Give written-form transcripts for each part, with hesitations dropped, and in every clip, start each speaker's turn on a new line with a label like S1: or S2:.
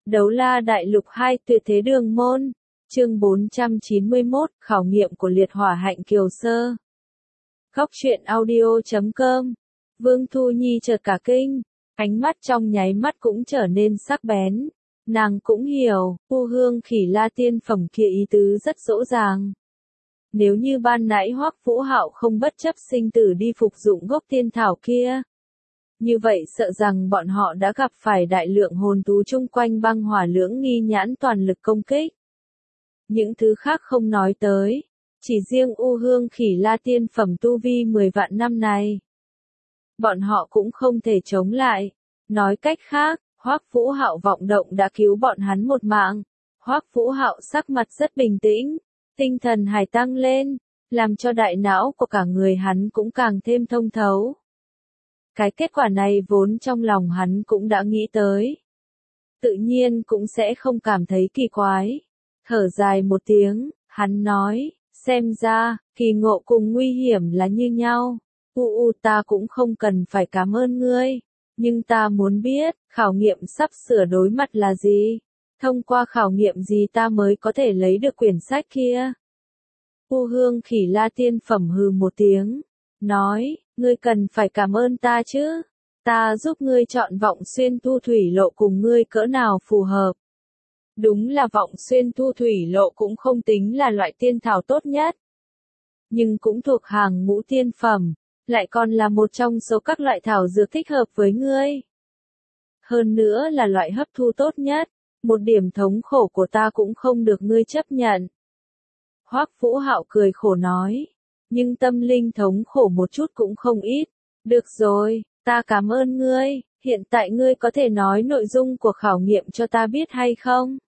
S1: Đấu la đại lục 2 tuyệt thế đường môn. Chương 491, khảo nghiệm của liệt hỏa hạnh kiều sơ. Góc truyện audio.com. Vương Thu Nhi chợt cả kinh, ánh mắt trong nháy mắt cũng trở nên sắc bén. Nàng cũng hiểu, U Hương Khỉ La tiên phẩm kia ý tứ rất rõ ràng. Nếu như ban nãy Hoắc Vũ Hạo không bất chấp sinh tử đi phục dụng gốc tiên thảo kia, như vậy sợ rằng bọn họ đã gặp phải đại lượng hồn thú chung quanh băng hỏa lưỡng nghi nhãn toàn lực công kích. Những thứ khác không nói tới, chỉ riêng U Hương Khỉ La tiên phẩm tu vi 10 vạn năm này, bọn họ cũng không thể chống lại. Nói cách khác, Hoắc Vũ Hạo vọng động đã cứu bọn hắn một mạng. Hoắc Vũ Hạo sắc mặt rất bình tĩnh, tinh thần hải tăng lên, làm cho đại não của cả người hắn cũng càng thêm thông thấu. Cái kết quả này vốn trong lòng hắn cũng đã nghĩ tới, tự nhiên cũng sẽ không cảm thấy kỳ quái. Thở dài một tiếng, hắn nói, xem ra, kỳ ngộ cùng nguy hiểm là như nhau. Ta cũng không cần phải cảm ơn ngươi, nhưng ta muốn biết, khảo nghiệm sắp sửa đối mặt là gì? Thông qua khảo nghiệm gì ta mới có thể lấy được quyển sách kia? U Hương Khỉ La tiên phẩm hừ một tiếng, nói, ngươi cần phải cảm ơn ta chứ, ta giúp ngươi chọn vọng xuyên thu thủy lộ cùng ngươi cỡ nào phù hợp. Đúng là vọng xuyên thu thủy lộ cũng không tính là loại tiên thảo tốt nhất, nhưng cũng thuộc hàng ngũ tiên phẩm, lại còn là một trong số các loại thảo dược thích hợp với ngươi. Hơn nữa là loại hấp thu tốt nhất, một điểm thống khổ của ta cũng không được ngươi chấp nhận. Hoắc Vũ Hạo cười khổ nói, nhưng tâm linh thống khổ một chút cũng không ít. Được rồi, ta cảm ơn ngươi, hiện tại ngươi có thể nói nội dung của khảo nghiệm cho ta biết hay không?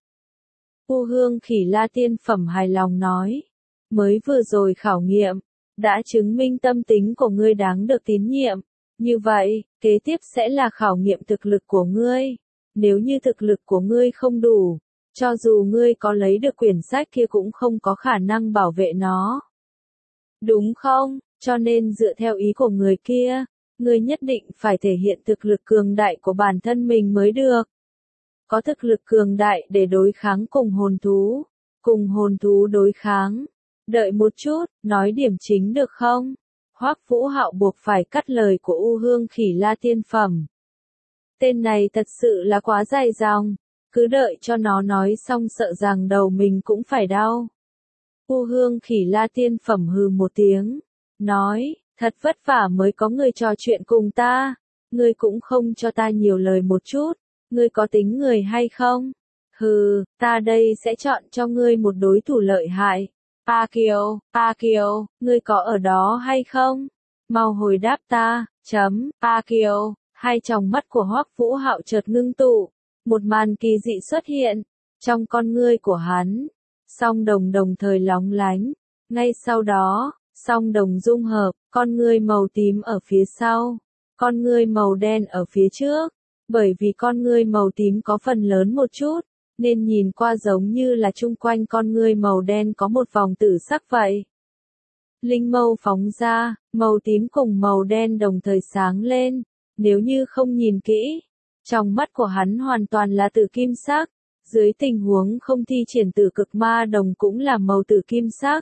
S1: U Hương Khỉ La tiên phẩm hài lòng nói, mới vừa rồi khảo nghiệm, đã chứng minh tâm tính của ngươi đáng được tín nhiệm. Như vậy, kế tiếp sẽ là khảo nghiệm thực lực của ngươi. Nếu như thực lực của ngươi không đủ, cho dù ngươi có lấy được quyển sách kia cũng không có khả năng bảo vệ nó. Đúng không? Cho nên dựa theo ý của người kia, ngươi nhất định phải thể hiện thực lực cường đại của bản thân mình mới được. Có thực lực cường đại để đối kháng cùng hồn thú đối kháng. Đợi một chút, nói điểm chính được không? Hoắc Vũ Hạo buộc phải cắt lời của U Hương Khỉ La tiên phẩm. Tên này thật sự là quá dài dòng, cứ đợi cho nó nói xong sợ rằng đầu mình cũng phải đau. U Hương Khỉ La tiên phẩm hừ một tiếng, nói, thật vất vả mới có người trò chuyện cùng ta, ngươi cũng không cho ta nhiều lời một chút, ngươi có tính người hay không? Hừ, ta đây sẽ chọn cho ngươi một đối thủ lợi hại. A Kiều, ngươi có ở đó hay không? Mau hồi đáp ta, A Kiều, hai tròng mắt của Hoắc Vũ Hạo chợt ngưng tụ, một màn kỳ dị xuất hiện, trong con ngươi của hắn, song đồng đồng thời lóng lánh, ngay sau đó, song đồng dung hợp, con ngươi màu tím ở phía sau, con ngươi màu đen ở phía trước, bởi vì con ngươi màu tím có phần lớn một chút, nên nhìn qua giống như là chung quanh con ngươi màu đen có một vòng tử sắc vậy. Linh mâu phóng ra, màu tím cùng màu đen đồng thời sáng lên, nếu như không nhìn kỹ, trong mắt của hắn hoàn toàn là tử kim sắc, dưới tình huống không thi triển tử cực ma đồng cũng là màu tử kim sắc.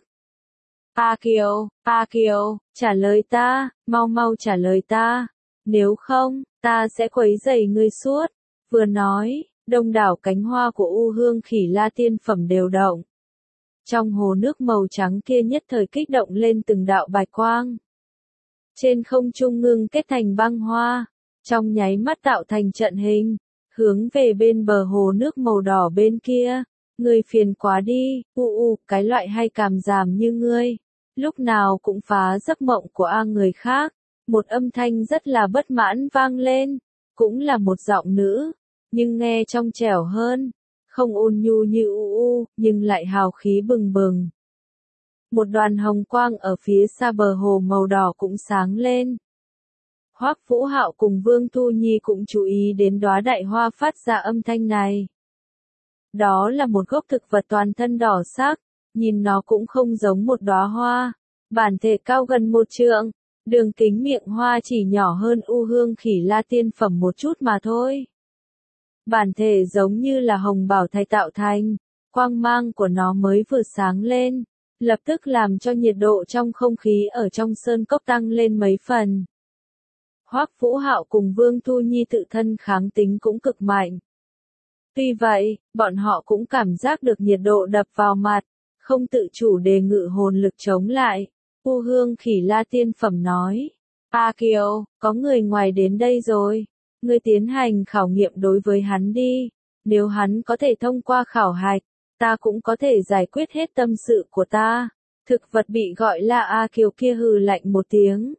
S1: A Kiều, trả lời ta, mau trả lời ta, nếu không, ta sẽ quấy rầy ngươi suốt. Vừa nói, đông đảo cánh hoa của U Hương Khỉ La tiên phẩm đều động. Trong hồ nước màu trắng kia nhất thời kích động lên từng đạo bạch quang. Trên không trung ngưng kết thành băng hoa, trong nháy mắt tạo thành trận hình, hướng về bên bờ hồ nước màu đỏ bên kia. Ngươi phiền quá đi, cái loại hay cảm giảm như ngươi, lúc nào cũng phá giấc mộng của người khác. Một âm thanh rất là bất mãn vang lên, cũng là một giọng nữ, nhưng nghe trong trẻo hơn, không ôn nhu như nhưng lại hào khí bừng bừng. Một đoàn hồng quang ở phía xa bờ hồ màu đỏ cũng sáng lên. Hoắc Vũ Hạo cùng Vương Thu Nhi cũng chú ý đến đóa đại hoa phát ra âm thanh này. Đó là một gốc thực vật toàn thân đỏ sắc, nhìn nó cũng không giống một đóa hoa, bản thể cao gần 1 trượng, đường kính miệng hoa chỉ nhỏ hơn U Hương Khỉ La tiên phẩm một chút mà thôi. bản thể giống như là hồng bảo thạch tạo thành, quang mang của nó mới vừa sáng lên, lập tức làm cho nhiệt độ trong không khí ở trong sơn cốc tăng lên mấy phần. Hoắc Vũ Hạo cùng Vương Thu Nhi tự thân kháng tính cũng cực mạnh. Tuy vậy, bọn họ cũng cảm giác được nhiệt độ đập vào mặt, không tự chủ đề ngự hồn lực chống lại. U Hương Khỉ La tiên phẩm nói, A Kiều, có người ngoài đến đây rồi, ngươi tiến hành khảo nghiệm đối với hắn đi, nếu hắn có thể thông qua khảo hạch, ta cũng có thể giải quyết hết tâm sự của ta. Thực vật bị gọi là A Kiều kia hừ lạnh một tiếng.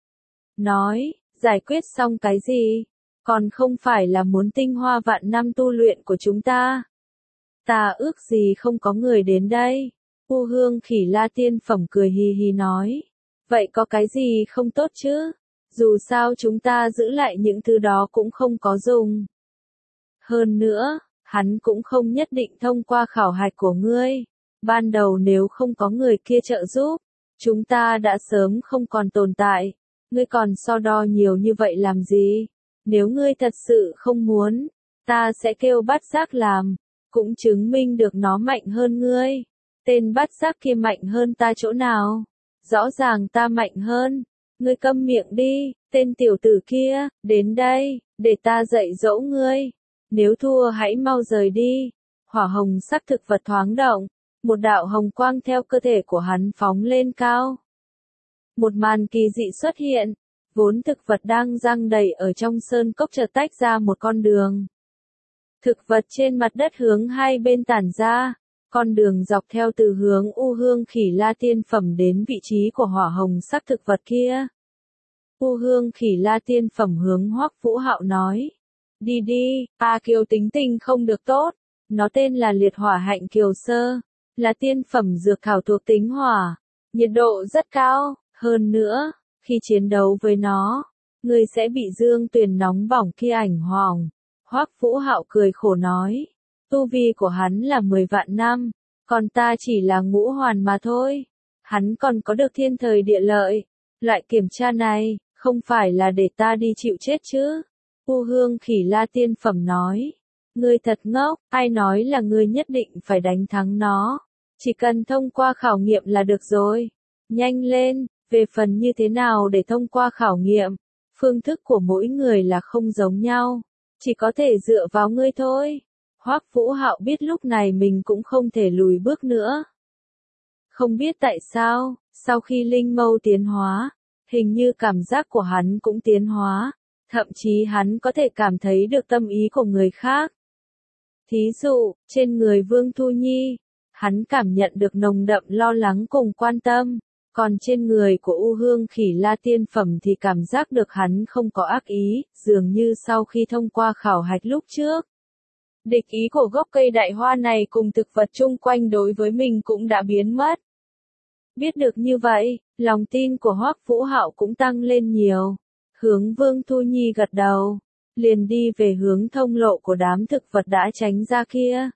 S1: Nói, giải quyết xong cái gì? Còn không phải là muốn tinh hoa vạn năm tu luyện của chúng ta. Ta ước gì không có người đến đây. U Hương Khỉ La tiên phẩm cười hì hì nói. Vậy có cái gì không tốt chứ? Dù sao chúng ta giữ lại những thứ đó cũng không có dùng. Hơn nữa, hắn cũng không nhất định thông qua khảo hạch của ngươi. Ban đầu nếu không có người kia trợ giúp, chúng ta đã sớm không còn tồn tại. Ngươi còn so đo nhiều như vậy làm gì? Nếu ngươi thật sự không muốn, ta sẽ kêu bát giác làm, cũng chứng minh được nó mạnh hơn ngươi. Tên bát giác kia mạnh hơn ta chỗ nào? Rõ ràng ta mạnh hơn. Ngươi câm miệng đi, tên tiểu tử kia, đến đây, để ta dạy dỗ ngươi. Nếu thua hãy mau rời đi. Hỏa hồng sắc thực vật thoáng động, một đạo hồng quang theo cơ thể của hắn phóng lên cao. Một màn kỳ dị xuất hiện, vốn thực vật đang giăng đầy ở trong sơn cốc chợt tách ra một con đường. Thực vật trên mặt đất hướng hai bên tản ra, con đường dọc theo từ hướng U Hương Khỉ La tiên phẩm đến vị trí của hỏa hồng sắc thực vật kia. U Hương Khỉ La tiên phẩm hướng Hoắc Vũ Hạo nói, đi đi, A Kiều tính tình không được tốt, nó tên là liệt hỏa hạnh kiều sơ, là tiên phẩm dược thảo thuộc tính hỏa, nhiệt độ rất cao, hơn nữa, khi chiến đấu với nó, người sẽ bị dương tuyền nóng bỏng kia ảnh hưởng. Hoắc Vũ Hạo cười khổ nói, tu vi của hắn là 10 vạn năm, còn ta chỉ là ngũ hoàn mà thôi. Hắn còn có được thiên thời địa lợi, loại kiểm tra này, không phải là để ta đi chịu chết chứ. U Hương Khỉ La tiên phẩm nói, ngươi thật ngốc, ai nói là ngươi nhất định phải đánh thắng nó, chỉ cần thông qua khảo nghiệm là được rồi. Nhanh lên, về phần như thế nào để thông qua khảo nghiệm, phương thức của mỗi người là không giống nhau, chỉ có thể dựa vào ngươi thôi. Hoắc Vũ Hạo biết lúc này mình cũng không thể lùi bước nữa. Không biết tại sao, sau khi linh mâu tiến hóa, hình như cảm giác của hắn cũng tiến hóa, thậm chí hắn có thể cảm thấy được tâm ý của người khác. Thí dụ, trên người Vương Thu Nhi, hắn cảm nhận được nồng đậm lo lắng cùng quan tâm, còn trên người của U Hương Khỉ La tiên phẩm thì cảm giác được hắn không có ác ý, dường như sau khi thông qua khảo hạch lúc trước. Địch ý của gốc cây đại hoa này cùng thực vật chung quanh đối với mình cũng đã biến mất. Biết được như vậy, lòng tin của Hoắc Vũ Hạo cũng tăng lên nhiều. Hướng Vương Thu Nhi gật đầu, liền đi về hướng thông lộ của đám thực vật đã tránh ra kia.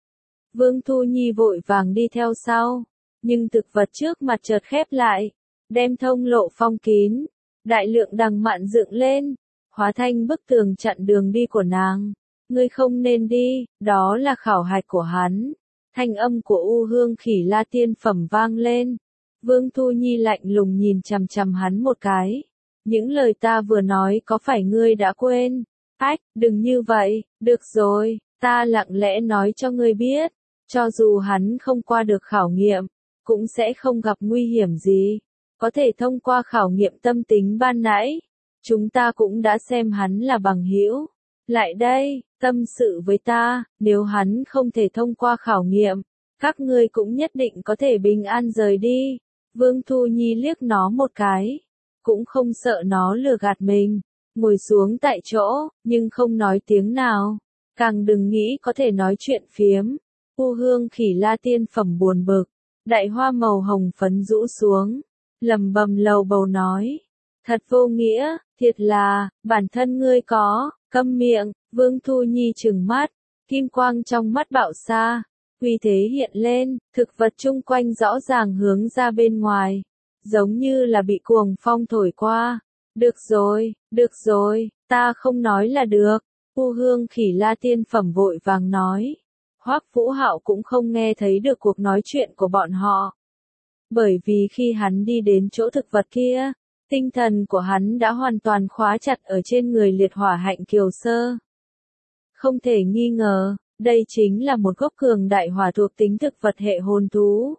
S1: Vương Thu Nhi vội vàng đi theo sau, nhưng thực vật trước mặt chợt khép lại, đem thông lộ phong kín, đại lượng đằng mạn dựng lên, hóa thành bức tường chặn đường đi của nàng. Ngươi không nên đi, đó là khảo hạch của hắn. Thanh âm của U Hương Khỉ La tiên phẩm vang lên. Vương Thu Nhi lạnh lùng nhìn chằm chằm hắn một cái. Những lời ta vừa nói có phải ngươi đã quên? Ách, đừng như vậy, được rồi, ta lặng lẽ nói cho ngươi biết. Cho dù hắn không qua được khảo nghiệm, cũng sẽ không gặp nguy hiểm gì. Có thể thông qua khảo nghiệm tâm tính ban nãy. Chúng ta cũng đã xem hắn là bằng hữu. Lại đây, tâm sự với ta, nếu hắn không thể thông qua khảo nghiệm, các ngươi cũng nhất định có thể bình an rời đi. Vương Thu Nhi liếc nó một cái, cũng không sợ nó lừa gạt mình, ngồi xuống tại chỗ, nhưng không nói tiếng nào, càng đừng nghĩ có thể nói chuyện phiếm. U Hương Khỉ La tiên phẩm buồn bực, đại hoa màu hồng phấn rũ xuống, lầm bầm lầu bầu nói, thật vô nghĩa, thiệt là, bản thân ngươi có. Câm miệng, Vương Thu Nhi trừng mắt, kim quang trong mắt bạo xa, uy thế hiện lên, thực vật chung quanh rõ ràng hướng ra bên ngoài, giống như là bị cuồng phong thổi qua. Được rồi, ta không nói là được, U Hương Khỉ La tiên phẩm vội vàng nói. Hoắc Vũ Hạo cũng không nghe thấy được cuộc nói chuyện của bọn họ. Bởi vì khi hắn đi đến chỗ thực vật kia, tinh thần của hắn đã hoàn toàn khóa chặt ở trên người liệt hỏa hạnh kiều sơ. Không thể nghi ngờ, đây chính là một gốc cường đại hỏa thuộc tính thực vật hệ hồn thú.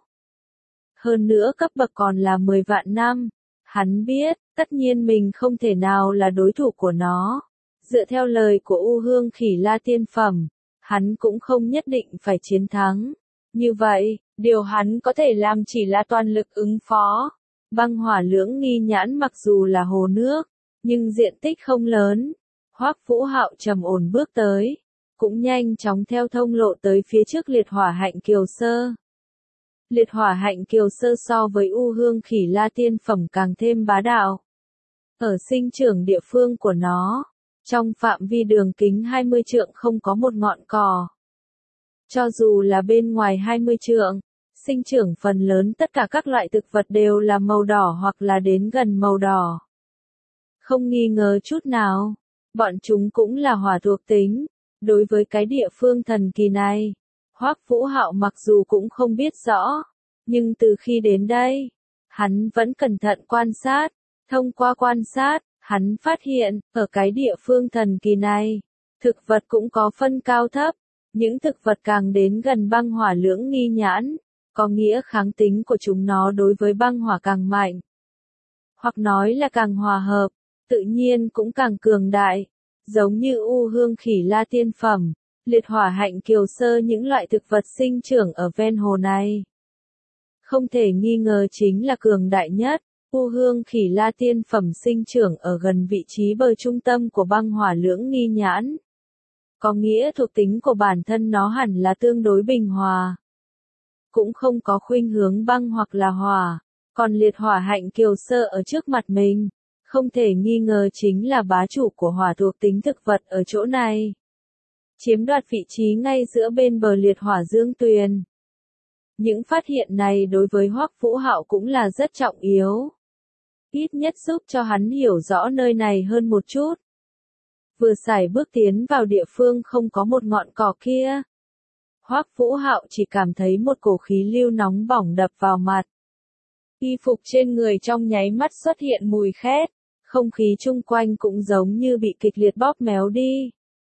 S1: Hơn nữa cấp bậc còn là 10 vạn năm. Hắn biết, tất nhiên mình không thể nào là đối thủ của nó. Dựa theo lời của U Hương Khỉ La tiên phẩm, hắn cũng không nhất định phải chiến thắng. Như vậy, điều hắn có thể làm chỉ là toàn lực ứng phó. Băng hỏa lưỡng nghi nhãn mặc dù là hồ nước, nhưng diện tích không lớn. Hoắc Vũ Hạo trầm ổn bước tới, cũng nhanh chóng theo thông lộ tới phía trước liệt hỏa hạnh kiều sơ. Liệt hỏa hạnh kiều sơ so với U Hương Khỉ La tiên phẩm càng thêm bá đạo. Ở sinh trưởng địa phương của nó, trong phạm vi đường kính 20 trượng không có một ngọn cỏ. Cho dù là bên ngoài 20 trượng, sinh trưởng phần lớn tất cả các loại thực vật đều là màu đỏ hoặc là đến gần màu đỏ. Không nghi ngờ chút nào, bọn chúng cũng là hỏa thuộc tính. Đối với cái địa phương thần kỳ này, Hoắc Vũ Hạo mặc dù cũng không biết rõ, nhưng từ khi đến đây, hắn vẫn cẩn thận quan sát. Thông qua quan sát, hắn phát hiện, ở cái địa phương thần kỳ này, thực vật cũng có phân cao thấp. Những thực vật càng đến gần băng hỏa lưỡng nghi nhãn, có nghĩa kháng tính của chúng nó đối với băng hỏa càng mạnh. Hoặc nói là càng hòa hợp, tự nhiên cũng càng cường đại. Giống như U Hương Khỉ La tiên phẩm, liệt hỏa hạnh kiều sơ những loại thực vật sinh trưởng ở ven hồ này. Không thể nghi ngờ chính là cường đại nhất. U Hương Khỉ La tiên phẩm sinh trưởng ở gần vị trí bờ trung tâm của băng hỏa lưỡng nghi nhãn. Có nghĩa thuộc tính của bản thân nó hẳn là tương đối bình hòa. Cũng không có khuynh hướng băng hoặc là hỏa. Còn liệt hỏa hạnh kiều sơ ở trước mặt mình, không thể nghi ngờ chính là bá chủ của hỏa thuộc tính thực vật ở chỗ này. Chiếm đoạt vị trí ngay giữa bên bờ liệt hỏa dương tuyền. Những phát hiện này đối với Hoắc Vũ Hạo cũng là rất trọng yếu. Ít nhất giúp cho hắn hiểu rõ nơi này hơn một chút. Vừa sải bước tiến vào địa phương không có một ngọn cỏ kia, Hoắc Vũ Hạo chỉ cảm thấy một cổ khí lưu nóng bỏng đập vào mặt. Y phục trên người trong nháy mắt xuất hiện mùi khét, không khí chung quanh cũng giống như bị kịch liệt bóp méo đi.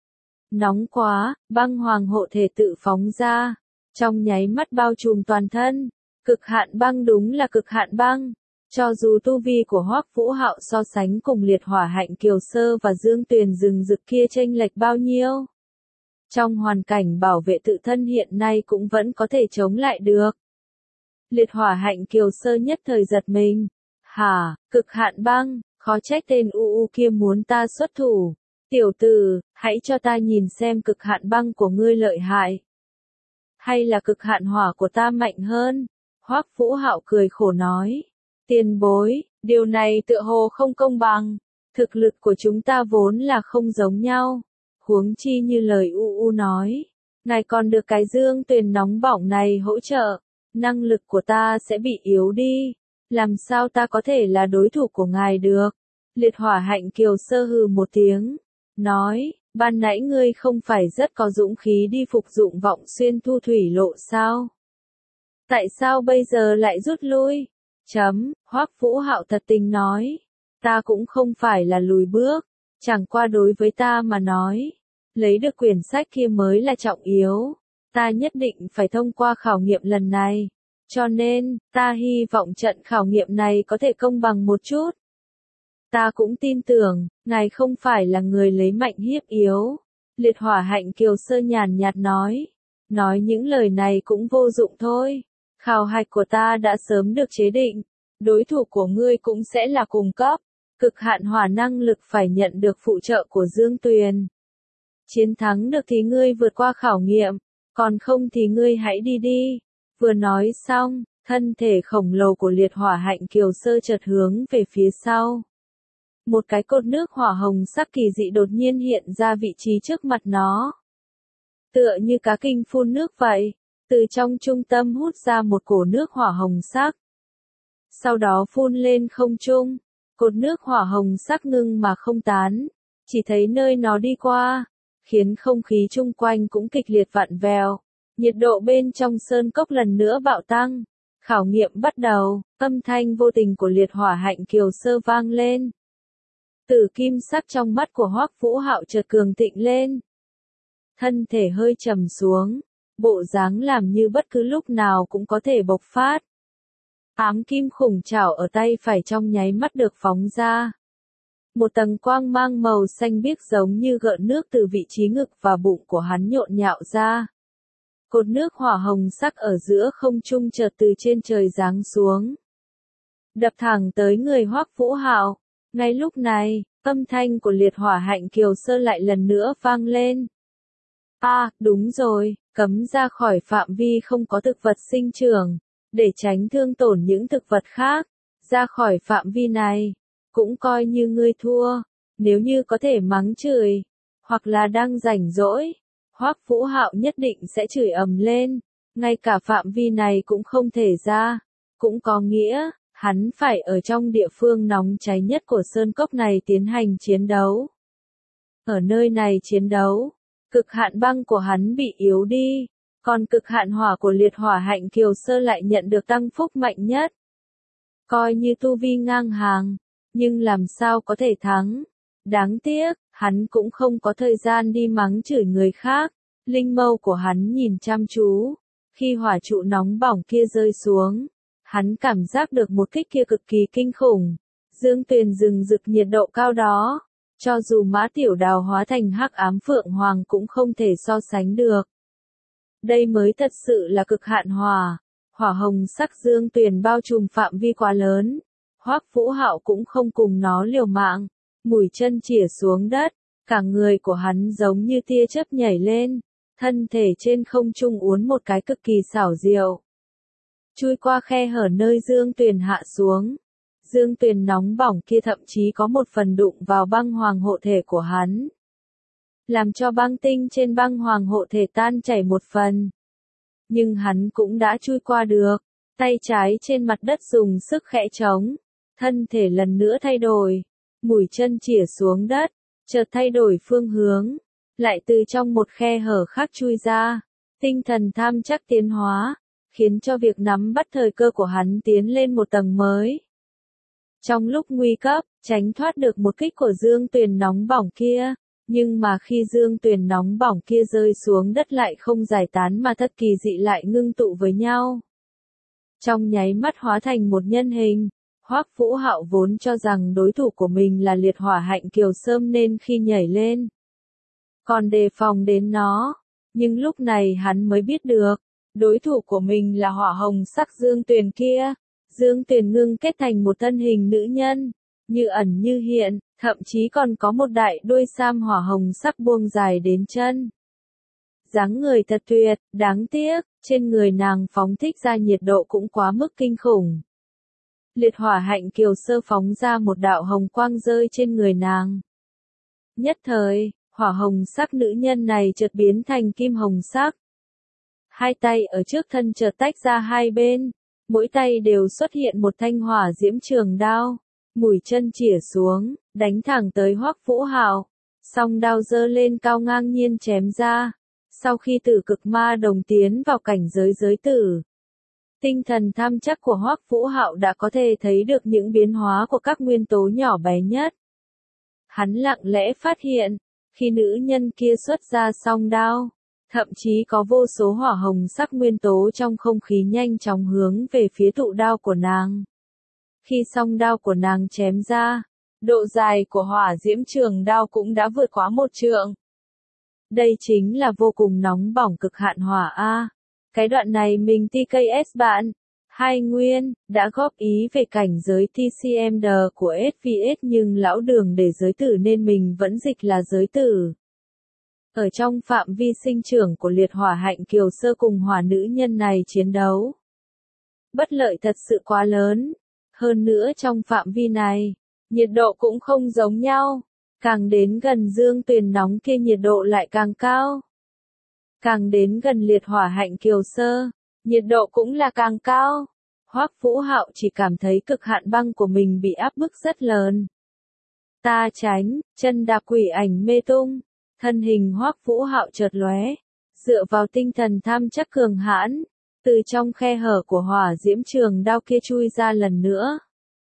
S1: Nóng quá, băng hoàng hộ thể tự phóng ra, trong nháy mắt bao trùm toàn thân. Cực hạn băng đúng là cực hạn băng. Cho dù tu vi của Hoắc Vũ Hạo so sánh cùng liệt hỏa hạnh kiều sơ và dương tuyền rừng rực kia chênh lệch bao nhiêu, trong hoàn cảnh bảo vệ tự thân hiện nay cũng vẫn có thể chống lại được. Liệt hỏa hạnh kiều sơ nhất thời giật mình. Hả, cực hạn băng, khó trách tên UU kia muốn ta xuất thủ. Tiểu tử, hãy cho ta nhìn xem cực hạn băng của ngươi lợi hại. Hay là cực hạn hỏa của ta mạnh hơn? Hoắc Vũ Hạo cười khổ nói. Tiền bối, điều này tựa hồ không công bằng. Thực lực của chúng ta vốn là không giống nhau. Huống chi như lời UU nói. Ngài còn được cái dương tuyền nóng bỏng này hỗ trợ. Năng lực của ta sẽ bị yếu đi. Làm sao ta có thể là đối thủ của ngài được? Liệt hỏa hạnh kiều sơ hừ một tiếng. Nói, ban nãy ngươi không phải rất có dũng khí đi phục dụng vọng xuyên thu thủy lộ sao? Tại sao bây giờ lại rút lui? Hoắc Vũ Hạo thật tình nói. Ta cũng không phải là lùi bước. Chẳng qua đối với ta mà nói. Lấy được quyển sách kia mới là trọng yếu. Ta nhất định phải thông qua khảo nghiệm lần này. Cho nên, ta hy vọng trận khảo nghiệm này có thể công bằng một chút. Ta cũng tin tưởng, ngài không phải là người lấy mạnh hiếp yếu. Liệt hỏa hạnh kiều sơ nhàn nhạt nói. Nói những lời này cũng vô dụng thôi. Khảo hạch của ta đã sớm được chế định. Đối thủ của ngươi cũng sẽ là cùng cấp. Cực hạn hỏa năng lực phải nhận được phụ trợ của Dương Tuyền. Chiến thắng được thì ngươi vượt qua khảo nghiệm. Còn không thì ngươi hãy đi đi. Vừa nói xong, thân thể khổng lồ của liệt hỏa hạnh kiều sơ chợt hướng về phía sau. Một cái cột nước hỏa hồng sắc kỳ dị đột nhiên hiện ra vị trí trước mặt nó. Tựa như cá kinh phun nước vậy, từ trong trung tâm hút ra một cổ nước hỏa hồng sắc. Sau đó phun lên không trung, cột nước hỏa hồng sắc ngưng mà không tán, chỉ thấy nơi nó đi qua, khiến không khí chung quanh cũng kịch liệt vặn vẹo. Nhiệt độ bên trong sơn cốc lần nữa bạo tăng. Khảo nghiệm bắt đầu, âm thanh vô tình của liệt hỏa hạnh kiều sơ vang lên. Tử kim sắc trong mắt của Hoắc Vũ Hạo chợt cường thịnh lên. Thân thể hơi trầm xuống, bộ dáng làm như bất cứ lúc nào cũng có thể bộc phát. Ám kim khủng trảo ở tay phải trong nháy mắt được phóng ra. Một tầng quang mang màu xanh biếc giống như gợn nước từ vị trí ngực và bụng của hắn nhộn nhạo ra. Cột nước hỏa hồng sắc ở giữa không trung chợt từ trên trời giáng xuống, đập thẳng tới người Hoắc Vũ Hạo. Ngay lúc này, âm thanh của liệt hỏa hạnh kiều sơ lại lần nữa vang lên. Đúng rồi, cấm ra khỏi phạm vi không có thực vật sinh trưởng, để tránh thương tổn những thực vật khác. Ra khỏi phạm vi này, cũng coi như ngươi thua. Nếu như có thể mắng chửi, hoặc là đang rảnh rỗi, Hoắc Vũ Hạo nhất định sẽ chửi ầm lên. Ngay cả phạm vi này cũng không thể ra, cũng có nghĩa, hắn phải ở trong địa phương nóng cháy nhất của sơn cốc này tiến hành chiến đấu. Ở nơi này chiến đấu, cực hạn băng của hắn bị yếu đi, còn cực hạn hỏa của liệt hỏa hạnh kiều sơ lại nhận được tăng phúc mạnh nhất. Coi như tu vi ngang hàng, nhưng làm sao có thể thắng. Đáng tiếc, hắn cũng không có thời gian đi mắng chửi người khác. Linh mâu của hắn nhìn chăm chú. Khi hỏa trụ nóng bỏng kia rơi xuống, hắn cảm giác được một kích kia cực kỳ kinh khủng. Dương tuyền rừng rực nhiệt độ cao đó, cho dù Mã Tiểu Đào hóa thành hắc ám phượng hoàng cũng không thể so sánh được. Đây mới thật sự là cực hạn hỏa. Hỏa hồng sắc dương tuyền bao trùm phạm vi quá lớn. Hoắc Vũ Hạo cũng không cùng nó liều mạng. Mũi chân chĩa xuống đất, cả người của hắn giống như tia chớp nhảy lên, thân thể trên không trung uốn một cái cực kỳ xảo diệu. Chui qua khe hở nơi dương tuyền hạ xuống. Dương tuyền nóng bỏng kia thậm chí có một phần đụng vào băng hoàng hộ thể của hắn, làm cho băng tinh trên băng hoàng hộ thể tan chảy một phần. Nhưng hắn cũng đã chui qua được, tay trái trên mặt đất dùng sức khẽ chống, thân thể lần nữa thay đổi, mũi chân chĩa xuống đất, chợt thay đổi phương hướng, lại từ trong một khe hở khác chui ra. Tinh thần tham chắc tiến hóa, khiến cho việc nắm bắt thời cơ của hắn tiến lên một tầng mới. Trong lúc nguy cấp, tránh thoát được một kích của dương tuyền nóng bỏng kia, nhưng mà khi dương tuyền nóng bỏng kia rơi xuống đất lại không giải tán mà thật kỳ dị lại ngưng tụ với nhau. Trong nháy mắt hóa thành một nhân hình. Hoắc Vũ Hạo vốn cho rằng đối thủ của mình là liệt hỏa hạnh kiều sơm nên khi nhảy lên, còn đề phòng đến nó, nhưng lúc này hắn mới biết được, đối thủ của mình là hỏa hồng sắc dương tuyền kia. Dương tuyền ngưng kết thành một thân hình nữ nhân, như ẩn như hiện, thậm chí còn có một đại đuôi sam hỏa hồng sắc buông dài đến chân. Dáng người thật tuyệt, đáng tiếc, trên người nàng phóng thích ra nhiệt độ cũng quá mức kinh khủng. Liệt hỏa hạnh kiều sơ phóng ra một đạo hồng quang rơi trên người nàng. Nhất thời, hỏa hồng sắc nữ nhân này chợt biến thành kim hồng sắc. Hai tay ở trước thân chợt tách ra hai bên, mỗi tay đều xuất hiện một thanh hỏa diễm trường đao, mũi chân chĩa xuống, đánh thẳng tới Hoắc Vũ Hạo. Song đao giơ lên cao ngang nhiên chém ra. Sau khi tử cực ma đồng tiến vào cảnh giới giới tử, tinh thần tham chắc của Hoắc Vũ Hạo đã có thể thấy được những biến hóa của các nguyên tố nhỏ bé nhất. Hắn lặng lẽ phát hiện, khi nữ nhân kia xuất ra song đao, thậm chí có vô số hỏa hồng sắc nguyên tố trong không khí nhanh chóng hướng về phía thụ đao của nàng. Khi song đao của nàng chém ra, độ dài của hỏa diễm trường đao cũng đã vượt quá 1 trượng. Đây chính là vô cùng nóng bỏng cực hạn hỏa A. Cái đoạn này mình TKS bạn, Hai Nguyên, đã góp ý về cảnh giới TCMD của SVS nhưng lão đường để giới tử nên mình vẫn dịch là giới tử. Ở trong phạm vi sinh trưởng của liệt hỏa hạnh kiều sơ cùng hỏa nữ nhân này chiến đấu, bất lợi thật sự quá lớn. Hơn nữa trong phạm vi này, nhiệt độ cũng không giống nhau. Càng đến gần dương tuyền nóng kia nhiệt độ lại càng cao. Càng đến gần liệt hỏa hạnh kiều sơ, nhiệt độ cũng là càng cao. Hoắc Vũ Hạo chỉ cảm thấy cực hạn băng của mình bị áp bức rất lớn. Ta tránh, chân đạp quỷ ảnh mê tung. Thân hình Hoắc Vũ Hạo chợt lóe, dựa vào tinh thần tham chắc cường hãn, từ trong khe hở của hỏa diễm trường đao kia chui ra lần nữa.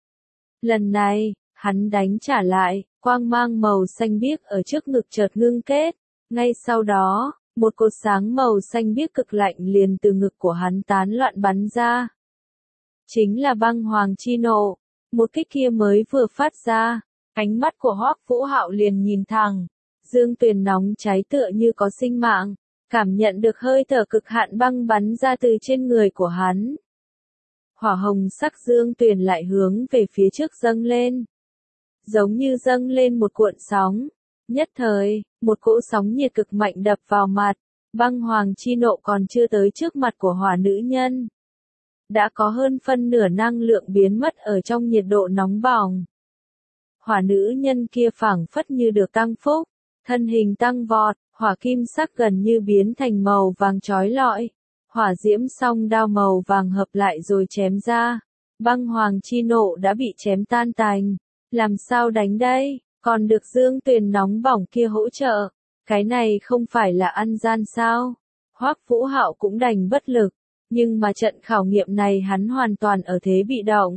S1: Lần này, hắn đánh trả lại, quang mang màu xanh biếc ở trước ngực chợt ngưng kết, ngay sau đó, một cột sáng màu xanh biếc cực lạnh liền từ ngực của hắn tán loạn bắn ra. Chính là băng hoàng chi nộ, một kích kia mới vừa phát ra, ánh mắt của Hoắc Vũ Hạo liền nhìn thẳng, dương tuyền nóng cháy tựa như có sinh mạng, cảm nhận được hơi thở cực hạn băng bắn ra từ trên người của hắn. Hỏa hồng sắc dương tuyền lại hướng về phía trước dâng lên, giống như dâng lên một cuộn sóng. Nhất thời, một cỗ sóng nhiệt cực mạnh đập vào mặt, băng hoàng chi nộ còn chưa tới trước mặt của hỏa nữ nhân. Đã có hơn phân nửa năng lượng biến mất ở trong nhiệt độ nóng bỏng. Hỏa nữ nhân kia phảng phất như được tăng phúc, thân hình tăng vọt, hỏa kim sắc gần như biến thành màu vàng chói lọi. Hỏa diễm song đao màu vàng hợp lại rồi chém ra. Băng hoàng chi nộ đã bị chém tan tành. Làm sao đánh đây? Còn được dương tuyền nóng bỏng kia hỗ trợ. Cái này không phải là ăn gian sao? Hoắc Vũ Hạo cũng đành bất lực. Nhưng mà trận khảo nghiệm này hắn hoàn toàn ở thế bị động.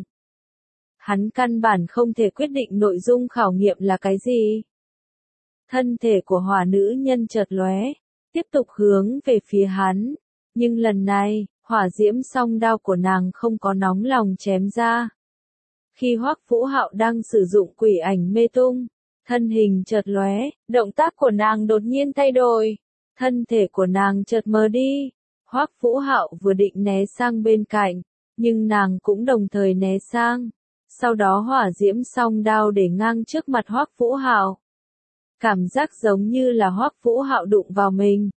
S1: Hắn căn bản không thể quyết định nội dung khảo nghiệm là cái gì. Thân thể của hỏa nữ nhân chợt lóe, tiếp tục hướng về phía hắn. Nhưng lần này, hỏa diễm song đao của nàng không có nóng lòng chém ra. Khi Hoắc Vũ Hạo đang sử dụng quỷ ảnh mê tung, thân hình chợt lóe, động tác của nàng đột nhiên thay đổi. Thân thể của nàng chợt mờ đi. Hoắc Vũ Hạo vừa định né sang bên cạnh, nhưng nàng cũng đồng thời né sang. Sau đó hỏa diễm song đao để ngang trước mặt Hoắc Vũ Hạo. Cảm giác giống như là Hoắc Vũ Hạo đụng vào mình.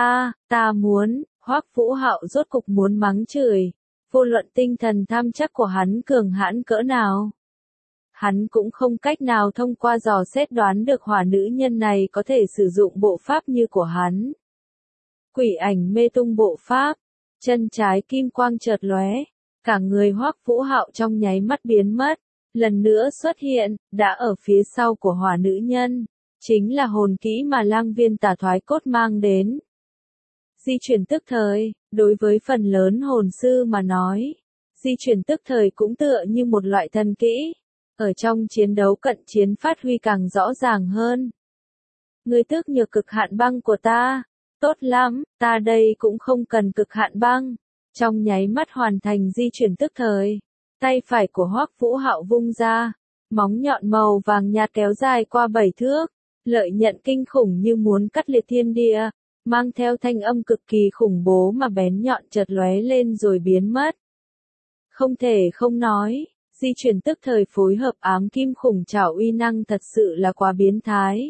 S1: Ta muốn, Hoắc Vũ Hạo rốt cục muốn mắng chửi. Vô luận tinh thần tham chắc của hắn cường hãn cỡ nào. Hắn cũng không cách nào thông qua dò xét đoán được hỏa nữ nhân này có thể sử dụng bộ pháp như của hắn. Quỷ ảnh mê tung bộ pháp, chân trái kim quang chợt lóe, cả người Hoắc Vũ Hạo trong nháy mắt biến mất, lần nữa xuất hiện, đã ở phía sau của hỏa nữ nhân, chính là hồn kỹ mà Lang Viên Tà Thoái Cốt mang đến. Di chuyển tức thời, đối với phần lớn hồn sư mà nói, di chuyển tức thời cũng tựa như một loại thần kỹ, ở trong chiến đấu cận chiến phát huy càng rõ ràng hơn. Ngươi tức nhược cực hạn băng của ta. Tốt lắm, ta đây cũng không cần cực hạn băng. Trong nháy mắt hoàn thành di chuyển tức thời. Tay phải của Hoắc Vũ Hạo vung ra. Móng nhọn màu vàng nhạt kéo dài qua 7 thước. Lợi nhận kinh khủng như muốn cắt liệt thiên địa. Mang theo thanh âm cực kỳ khủng bố mà bén nhọn chợt lóe lên rồi biến mất. Không thể không nói, di chuyển tức thời phối hợp ám kim khủng trảo uy năng thật sự là quá biến thái.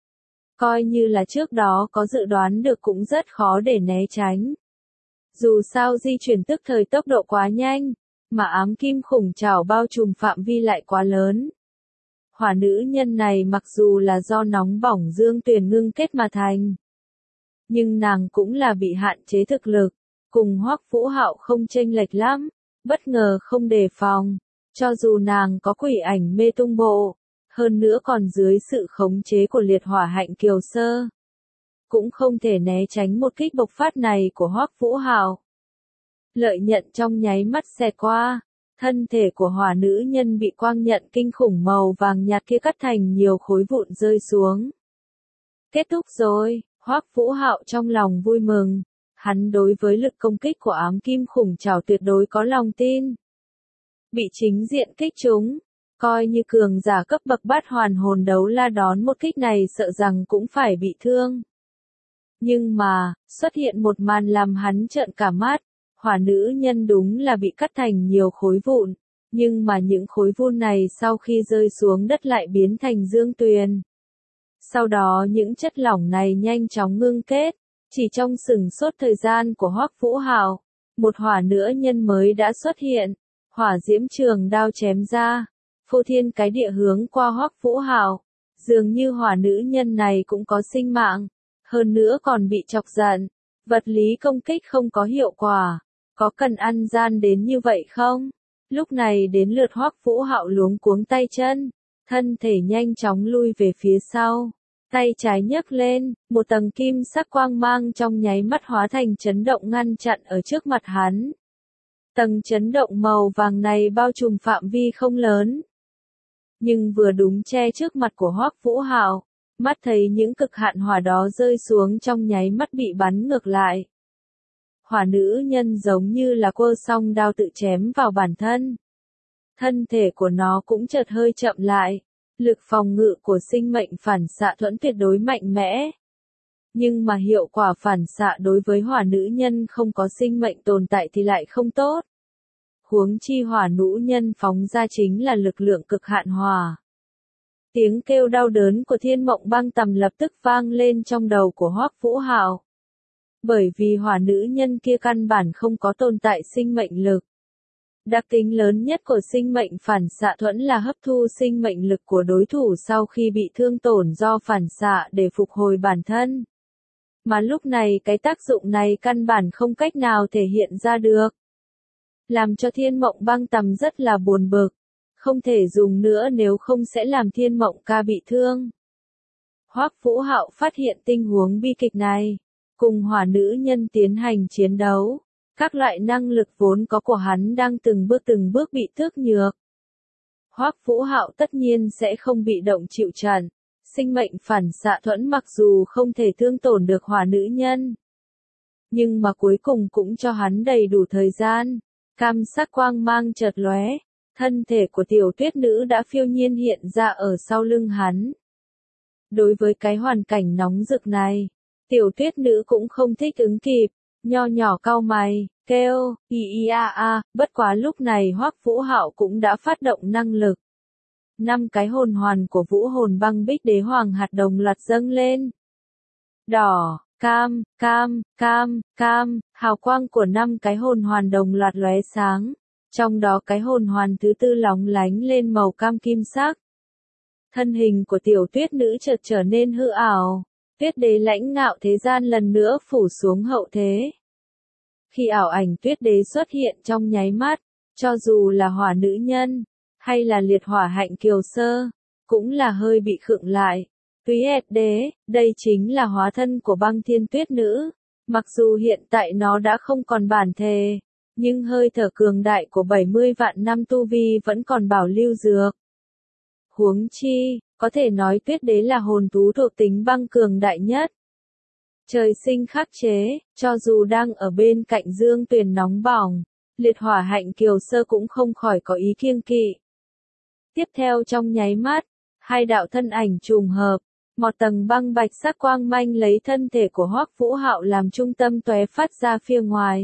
S1: Coi như là trước đó có dự đoán được cũng rất khó để né tránh. Dù sao di chuyển tức thời tốc độ quá nhanh, mà ám kim khủng trảo bao trùm phạm vi lại quá lớn. Hỏa nữ nhân này mặc dù là do nóng bỏng dương tuyền ngưng kết mà thành, nhưng nàng cũng là bị hạn chế thực lực, cùng Hoắc Vũ Hạo không chênh lệch lắm, bất ngờ không đề phòng, cho dù nàng có quỷ ảnh mê tung bộ, hơn nữa còn dưới sự khống chế của liệt hỏa hạnh kiều sơ, cũng không thể né tránh một kích bộc phát này của Hoắc Vũ Hạo. Lợi nhận trong nháy mắt xẹt qua, thân thể của hỏa nữ nhân bị quang nhận kinh khủng màu vàng nhạt kia cắt thành nhiều khối vụn rơi xuống. Kết thúc rồi, Hoắc Vũ Hạo trong lòng vui mừng, hắn đối với lực công kích của ám kim khủng trảo tuyệt đối có lòng tin. Bị chính diện kích trúng, coi như cường giả cấp bậc bát hoàn hồn đấu la đón một kích này sợ rằng cũng phải bị thương. Nhưng mà, xuất hiện một màn làm hắn trợn cả mắt, hỏa nữ nhân đúng là bị cắt thành nhiều khối vụn, nhưng mà những khối vụn này sau khi rơi xuống đất lại biến thành dương tuyền. Sau đó những chất lỏng này nhanh chóng ngưng kết, chỉ trong sừng sốt thời gian của Hoắc Vũ Hạo, một hỏa nữ nhân mới đã xuất hiện, hỏa diễm trường đao chém ra, phô thiên cái địa hướng qua Hoắc Vũ Hạo, dường như hỏa nữ nhân này cũng có sinh mạng, hơn nữa còn bị chọc giận, vật lý công kích không có hiệu quả, có cần ăn gian đến như vậy không? Lúc này đến lượt Hoắc Vũ Hạo luống cuống tay chân, thân thể nhanh chóng lui về phía sau. Tay trái nhấc lên, một tầng kim sắc quang mang trong nháy mắt hóa thành chấn động ngăn chặn ở trước mặt hắn. Tầng chấn động màu vàng này bao trùm phạm vi không lớn, nhưng vừa đúng che trước mặt của Hoắc Vũ Hạo, mắt thấy những cực hạn hỏa đó rơi xuống trong nháy mắt bị bắn ngược lại. Hỏa nữ nhân giống như là quơ song đao tự chém vào bản thân. Thân thể của nó cũng chợt hơi chậm lại, lực phòng ngự của sinh mệnh phản xạ thuẫn tuyệt đối mạnh mẽ. Nhưng mà hiệu quả phản xạ đối với hỏa nữ nhân không có sinh mệnh tồn tại thì lại không tốt. Huống chi hỏa nữ nhân phóng ra chính là lực lượng cực hạn hỏa. Tiếng kêu đau đớn của Thiên Mộng Băng Tầm lập tức vang lên trong đầu của Hoắc Vũ Hạo. Bởi vì hỏa nữ nhân kia căn bản không có tồn tại sinh mệnh lực. Đặc tính lớn nhất của sinh mệnh phản xạ thuẫn là hấp thu sinh mệnh lực của đối thủ sau khi bị thương tổn do phản xạ để phục hồi bản thân. Mà lúc này cái tác dụng này căn bản không cách nào thể hiện ra được. Làm cho Thiên Mộng Băng Tầm rất là buồn bực. Không thể dùng nữa nếu không sẽ làm Thiên Mộng ca bị thương. Hoắc Vũ Hạo phát hiện tình huống bi kịch này. Cùng hỏa nữ nhân tiến hành chiến đấu. Các loại năng lực vốn có của hắn đang từng bước bị tước nhược. Hoắc Vũ Hạo tất nhiên sẽ không bị động chịu trận. Sinh mệnh phản xạ thuẫn mặc dù không thể thương tổn được hỏa nữ nhân. Nhưng mà cuối cùng cũng cho hắn đầy đủ thời gian. Cam sắc quang mang chợt lóe. Thân thể của tiểu tuyết nữ đã phiêu nhiên hiện ra ở sau lưng hắn. Đối với cái hoàn cảnh nóng rực này, tiểu tuyết nữ cũng không thích ứng kịp. Nho nhỏ cau mày, kêu, bất quá lúc này Hoắc Vũ Hạo cũng đã phát động năng lực. 5 cái hồn hoàn của Vũ Hồn Băng Bích Đế Hoàng hạt đồng loạt dâng lên. Đỏ, cam, cam, hào quang của 5 cái hồn hoàn đồng loạt lóe sáng. Trong đó cái hồn hoàn thứ tư lóng lánh lên màu cam kim sắc. Thân hình của tiểu tuyết nữ chợt trở nên hư ảo. Tuyết đế lãnh ngạo thế gian lần nữa phủ xuống hậu thế. Khi ảo ảnh tuyết đế xuất hiện trong nháy mắt, cho dù là hỏa nữ nhân, hay là liệt hỏa hạnh kiều sơ, cũng là hơi bị khựng lại. Tuyết đế, đây chính là hóa thân của băng thiên tuyết nữ. Mặc dù hiện tại nó đã không còn bản thể, nhưng hơi thở cường đại của 70 vạn năm tu vi vẫn còn bảo lưu dược. Huống chi, có thể nói tuyết đế là hồn thú thuộc tính băng cường đại nhất. Trời sinh khắc chế, cho dù đang ở bên cạnh dương tuyền nóng bỏng, liệt hỏa hạnh kiều sơ cũng không khỏi có ý kiêng kỵ. Tiếp theo trong nháy mắt, hai đạo thân ảnh trùng hợp, một tầng băng bạch sắc quang manh lấy thân thể của Hoắc Vũ Hạo làm trung tâm tóe phát ra phía ngoài.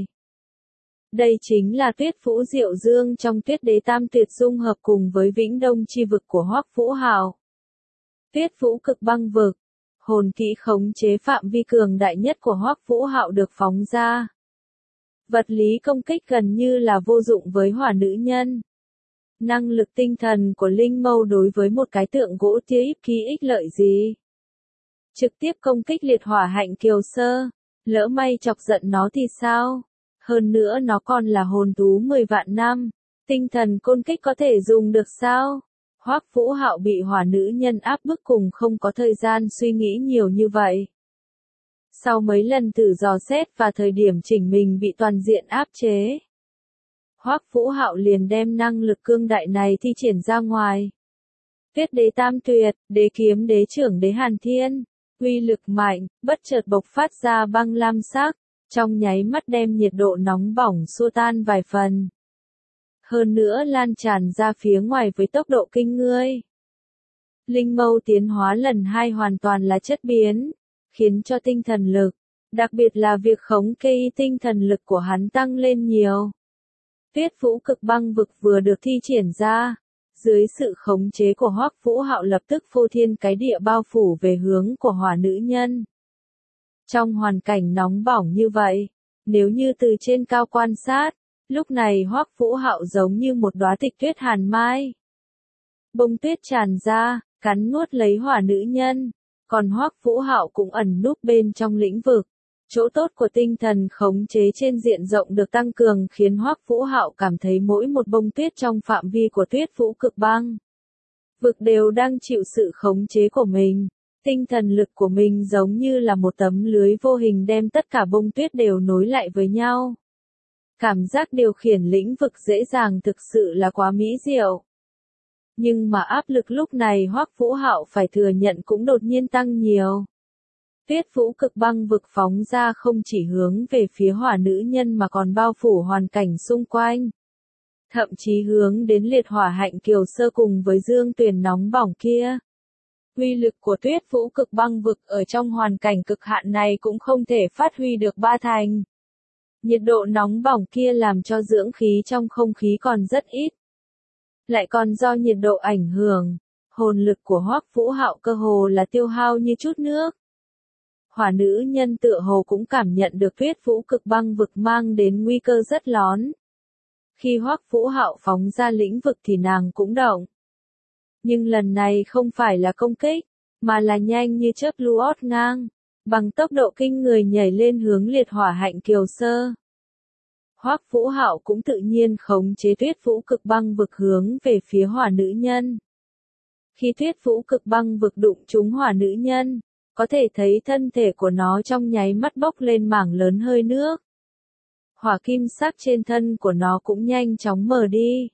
S1: Đây chính là Tuyết Vũ Diệu Dương trong Tuyết Đế Tam Tuyệt dung hợp cùng với Vĩnh Đông chi vực của Hoắc Vũ Hạo. Tuyết Vũ Cực Băng Vực, hồn kỹ khống chế phạm vi cường đại nhất của Hoắc Vũ Hạo được phóng ra. Vật lý công kích gần như là vô dụng với hỏa nữ nhân. Năng lực tinh thần của Linh Mâu đối với một cái tượng gỗ tia ít ký ích lợi gì. Trực tiếp công kích liệt hỏa hạnh kiều sơ, lỡ may chọc giận nó thì sao? Hơn nữa nó còn là hồn thú 10 vạn năm, tinh thần côn kích có thể dùng được sao? Hoắc Vũ Hạo bị hỏa nữ nhân áp bức cùng không có thời gian suy nghĩ nhiều như vậy. Sau mấy lần thử dò xét và thời điểm chỉnh mình bị toàn diện áp chế, Hoắc Vũ Hạo liền đem năng lực cương đại này thi triển ra ngoài. Tuyết Đế Tam Tuyệt, Đế Kiếm Đế Trưởng Đế Hàn Thiên, uy lực mạnh, bất chợt bộc phát ra băng lam sắc, trong nháy mắt đem nhiệt độ nóng bỏng xua tan vài phần. Hơn nữa lan tràn ra phía ngoài với tốc độ kinh người. Linh Mâu tiến hóa lần 2 hoàn toàn là chất biến, khiến cho tinh thần lực, đặc biệt là việc khống chế tinh thần lực của hắn tăng lên nhiều. Tuyết Vũ Cực Băng Vực vừa được thi triển ra, dưới sự khống chế của Hoắc Vũ Hạo lập tức phô thiên cái địa bao phủ về hướng của hỏa nữ nhân. Trong hoàn cảnh nóng bỏng như vậy, nếu như từ trên cao quan sát, lúc này Hoắc Vũ Hạo giống như một đóa tịch tuyết hàn mai. Bông tuyết tràn ra, cắn nuốt lấy hỏa nữ nhân, còn Hoắc Vũ Hạo cũng ẩn núp bên trong lĩnh vực. Chỗ tốt của tinh thần khống chế trên diện rộng được tăng cường khiến Hoắc Vũ Hạo cảm thấy mỗi một bông tuyết trong phạm vi của Tuyết Vũ Cực Băng Vực đều đang chịu sự khống chế của mình. Tinh thần lực của mình giống như là một tấm lưới vô hình đem tất cả bông tuyết đều nối lại với nhau. Cảm giác điều khiển lĩnh vực dễ dàng thực sự là quá mỹ diệu. Nhưng mà áp lực lúc này Hoắc Vũ Hạo phải thừa nhận cũng đột nhiên tăng nhiều. Tuyết vũ cực băng vực phóng ra không chỉ hướng về phía hỏa nữ nhân mà còn bao phủ hoàn cảnh xung quanh. Thậm chí hướng đến liệt hỏa hạnh kiều sơ cùng với dương tuyền nóng bỏng kia. Uy lực của tuyết vũ cực băng vực ở trong hoàn cảnh cực hạn này cũng không thể phát huy được ba thành. Nhiệt độ nóng bỏng kia làm cho dưỡng khí trong không khí còn rất ít. Lại còn do nhiệt độ ảnh hưởng, hồn lực của Hoắc Vũ Hạo cơ hồ là tiêu hao như chút nước. Hỏa nữ nhân tựa hồ cũng cảm nhận được tuyết vũ cực băng vực mang đến nguy cơ rất lớn. Khi Hoắc Vũ Hạo phóng ra lĩnh vực thì nàng cũng động. Nhưng lần này không phải là công kích, mà là nhanh như chớp luốt ngang, bằng tốc độ kinh người nhảy lên hướng liệt hỏa hạnh kiều sơ. Hoắc Vũ Hạo cũng tự nhiên khống chế tuyết vũ cực băng vực hướng về phía hỏa nữ nhân. Khi tuyết vũ cực băng vực đụng trúng hỏa nữ nhân, có thể thấy thân thể của nó trong nháy mắt bốc lên mảng lớn hơi nước. Hỏa kim sắc trên thân của nó cũng nhanh chóng mờ đi.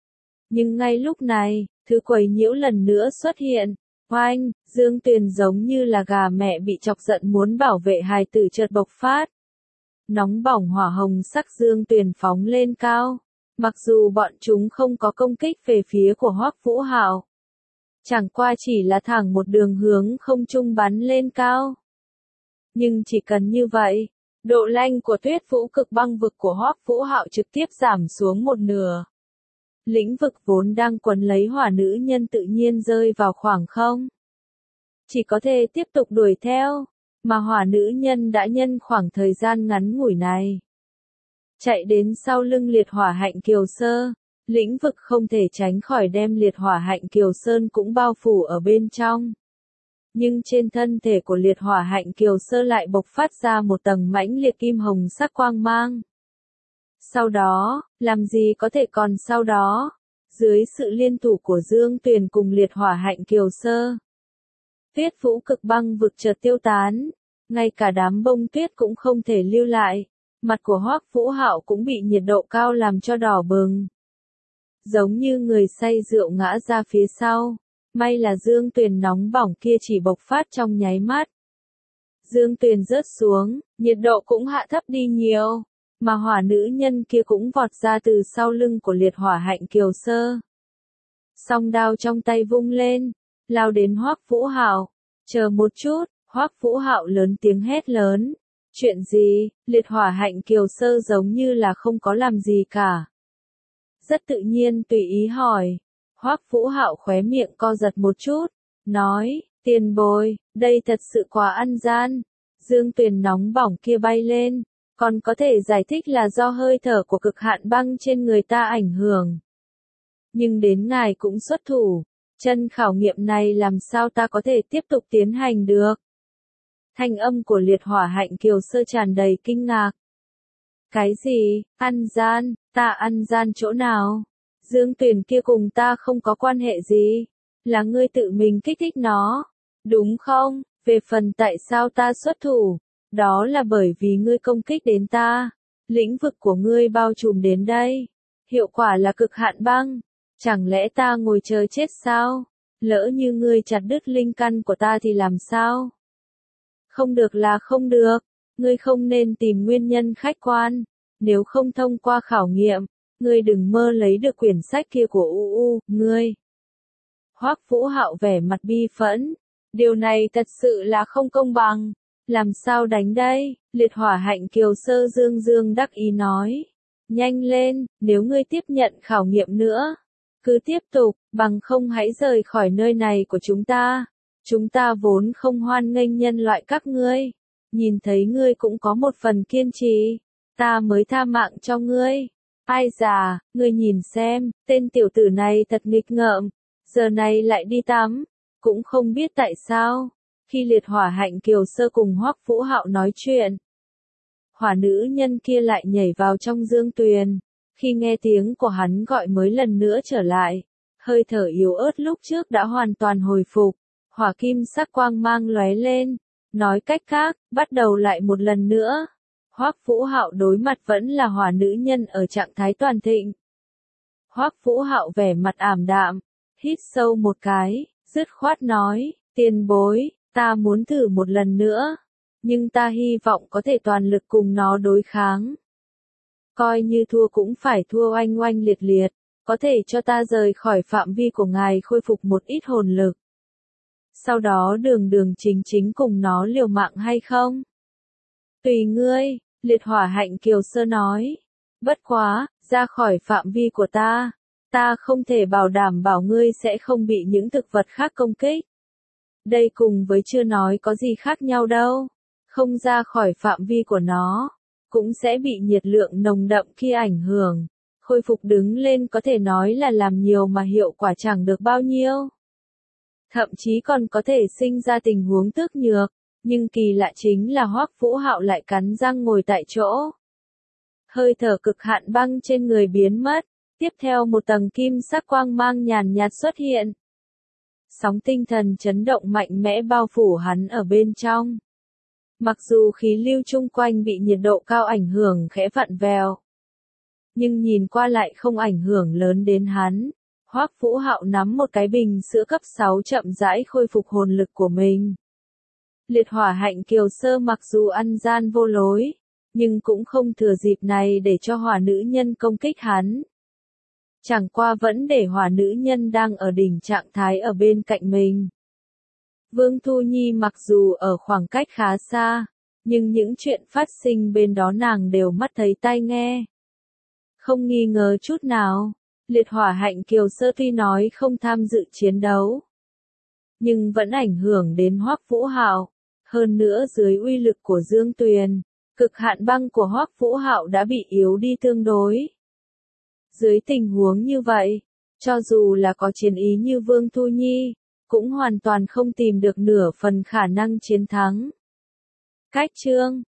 S1: Nhưng ngay lúc này, thứ quấy nhiễu lần nữa xuất hiện. Oanh, Dương Tuyền giống như là gà mẹ bị chọc giận muốn bảo vệ hài tử chợt bộc phát. Nóng bỏng hỏa hồng sắc Dương Tuyền phóng lên cao. Mặc dù bọn chúng không có công kích về phía của Hoắc Vũ Hạo, chẳng qua chỉ là thẳng một đường hướng không trung bắn lên cao. Nhưng chỉ cần như vậy, độ lanh của tuyết vũ cực băng vực của Hoắc Vũ Hạo trực tiếp giảm xuống một nửa. Lĩnh vực vốn đang quấn lấy hỏa nữ nhân tự nhiên rơi vào khoảng không. Chỉ có thể tiếp tục đuổi theo, mà hỏa nữ nhân đã nhân khoảng thời gian ngắn ngủi này. Chạy đến sau lưng liệt hỏa hạnh kiều sơ, lĩnh vực không thể tránh khỏi đem liệt hỏa hạnh kiều sơn cũng bao phủ ở bên trong. Nhưng trên thân thể của liệt hỏa hạnh kiều sơ lại bộc phát ra một tầng mãnh liệt kim hồng sắc quang mang. Sau đó, làm gì có thể còn sau đó, dưới sự liên thủ của Dương Tuyền cùng liệt hỏa hạnh kiều sơ. Tuyết vũ cực băng vực chợt tiêu tán, ngay cả đám bông tuyết cũng không thể lưu lại, mặt của Hoắc Vũ Hạo cũng bị nhiệt độ cao làm cho đỏ bừng. Giống như người say rượu ngã ra phía sau, may là Dương Tuyền nóng bỏng kia chỉ bộc phát trong nháy mắt. Dương Tuyền rớt xuống, nhiệt độ cũng hạ thấp đi nhiều. Mà hỏa nữ nhân kia cũng vọt ra từ sau lưng của liệt hỏa hạnh kiều sơ. Song đao trong tay vung lên, lao đến Hoắc Vũ Hạo. Chờ một chút, Hoắc Vũ Hạo lớn tiếng hét lớn. Chuyện gì? Liệt hỏa hạnh kiều sơ giống như là không có làm gì cả. Rất tự nhiên tùy ý hỏi. Hoắc Vũ Hạo khóe miệng co giật một chút, nói, tiền bối, đây thật sự quá ăn gian. Dương Tuyền nóng bỏng kia bay lên. Còn có thể giải thích là do hơi thở của cực hạn băng trên người ta ảnh hưởng. Nhưng đến ngài cũng xuất thủ, chân khảo nghiệm này làm sao ta có thể tiếp tục tiến hành được? Thanh âm của liệt hỏa hạnh kiều sơ tràn đầy kinh ngạc. Cái gì? Ăn gian? Ta ăn gian chỗ nào? Dương Tuyền kia cùng ta không có quan hệ gì. Là ngươi tự mình kích thích nó. Đúng không? Về phần tại sao ta xuất thủ? Đó là bởi vì ngươi công kích đến ta. Lĩnh vực của ngươi bao trùm đến đây. Hiệu quả là cực hạn băng. Chẳng lẽ ta ngồi chờ chết sao? Lỡ như ngươi chặt đứt linh căn của ta thì làm sao? Không được là không được. Ngươi không nên tìm nguyên nhân khách quan. Nếu không thông qua khảo nghiệm, ngươi đừng mơ lấy được quyển sách kia của ngươi. Hoắc Vũ Hạo vẻ mặt bi phẫn. Điều này thật sự là không công bằng. Làm sao đánh đây? Liệt hỏa hạnh kiều sơ dương dương đắc ý nói. Nhanh lên, nếu ngươi tiếp nhận khảo nghiệm nữa. Cứ tiếp tục, bằng không hãy rời khỏi nơi này của chúng ta. Chúng ta vốn không hoan nghênh nhân loại các ngươi. Nhìn thấy ngươi cũng có một phần kiên trì. Ta mới tha mạng cho ngươi. Ai già, ngươi nhìn xem, tên tiểu tử này thật nghịch ngợm. Giờ này lại đi tắm. Cũng không biết tại sao. Khi liệt hỏa hạnh kiều sơ cùng Hoắc Vũ Hạo nói chuyện, hỏa nữ nhân kia lại nhảy vào trong Dương Tuyền. Khi nghe tiếng của hắn gọi mới lần nữa trở lại, hơi thở yếu ớt lúc trước đã hoàn toàn hồi phục. hỏa kim sắc quang mang lóe lên. Nói cách khác, bắt đầu lại một lần nữa. Hoắc Vũ Hạo đối mặt vẫn là hỏa nữ nhân ở trạng thái toàn thịnh. Hoắc Vũ Hạo vẻ mặt ảm đạm, hít sâu một cái, dứt khoát nói, tiền bối, ta muốn thử một lần nữa, nhưng ta hy vọng có thể toàn lực cùng nó đối kháng. Coi như thua cũng phải thua oanh oanh liệt liệt, có thể cho ta rời khỏi phạm vi của ngài khôi phục một ít hồn lực. Sau đó đường đường chính chính cùng nó liều mạng hay không? Tùy ngươi, liệt hỏa hạnh kiều sơ nói. Bất quá, ra khỏi phạm vi của ta không thể bảo đảm bảo ngươi sẽ không bị những thực vật khác công kích. Đây cùng với chưa nói có gì khác nhau đâu. Không ra khỏi phạm vi của nó, cũng sẽ bị nhiệt lượng nồng đậm kia ảnh hưởng. Khôi phục đứng lên có thể nói là làm nhiều mà hiệu quả chẳng được bao nhiêu. Thậm chí còn có thể sinh ra tình huống tước nhược, nhưng kỳ lạ chính là Hoắc Vũ Hạo lại cắn răng ngồi tại chỗ. Hơi thở cực hạn băng trên người biến mất, tiếp theo một tầng kim sắc quang mang nhàn nhạt xuất hiện. Sóng tinh thần chấn động mạnh mẽ bao phủ hắn ở bên trong. Mặc dù khí lưu chung quanh bị nhiệt độ cao ảnh hưởng khẽ vặn vẹo, nhưng nhìn qua lại không ảnh hưởng lớn đến hắn. Hoắc Vũ Hạo nắm một cái bình sữa cấp 6 chậm rãi khôi phục hồn lực của mình. Liệt hỏa hạnh kiều sơ mặc dù ăn gian vô lối, nhưng cũng không thừa dịp này để cho hỏa nữ nhân công kích hắn. Chẳng qua vẫn để hỏa nữ nhân đang ở đỉnh trạng thái ở bên cạnh mình. Vương Thu Nhi mặc dù ở khoảng cách khá xa, nhưng những chuyện phát sinh bên đó nàng đều mắt thấy tai nghe. Không nghi ngờ chút nào, liệt hỏa hạnh kiều sơ tuy nói không tham dự chiến đấu, nhưng vẫn ảnh hưởng đến Hoắc Vũ Hạo. Hơn nữa dưới uy lực của Dương Tuyền, cực hạn băng của Hoắc Vũ Hạo đã bị yếu đi tương đối. Dưới tình huống như vậy, cho dù là có chiến ý như Vương Thu Nhi, cũng hoàn toàn không tìm được nửa phần khả năng chiến thắng. Cách chương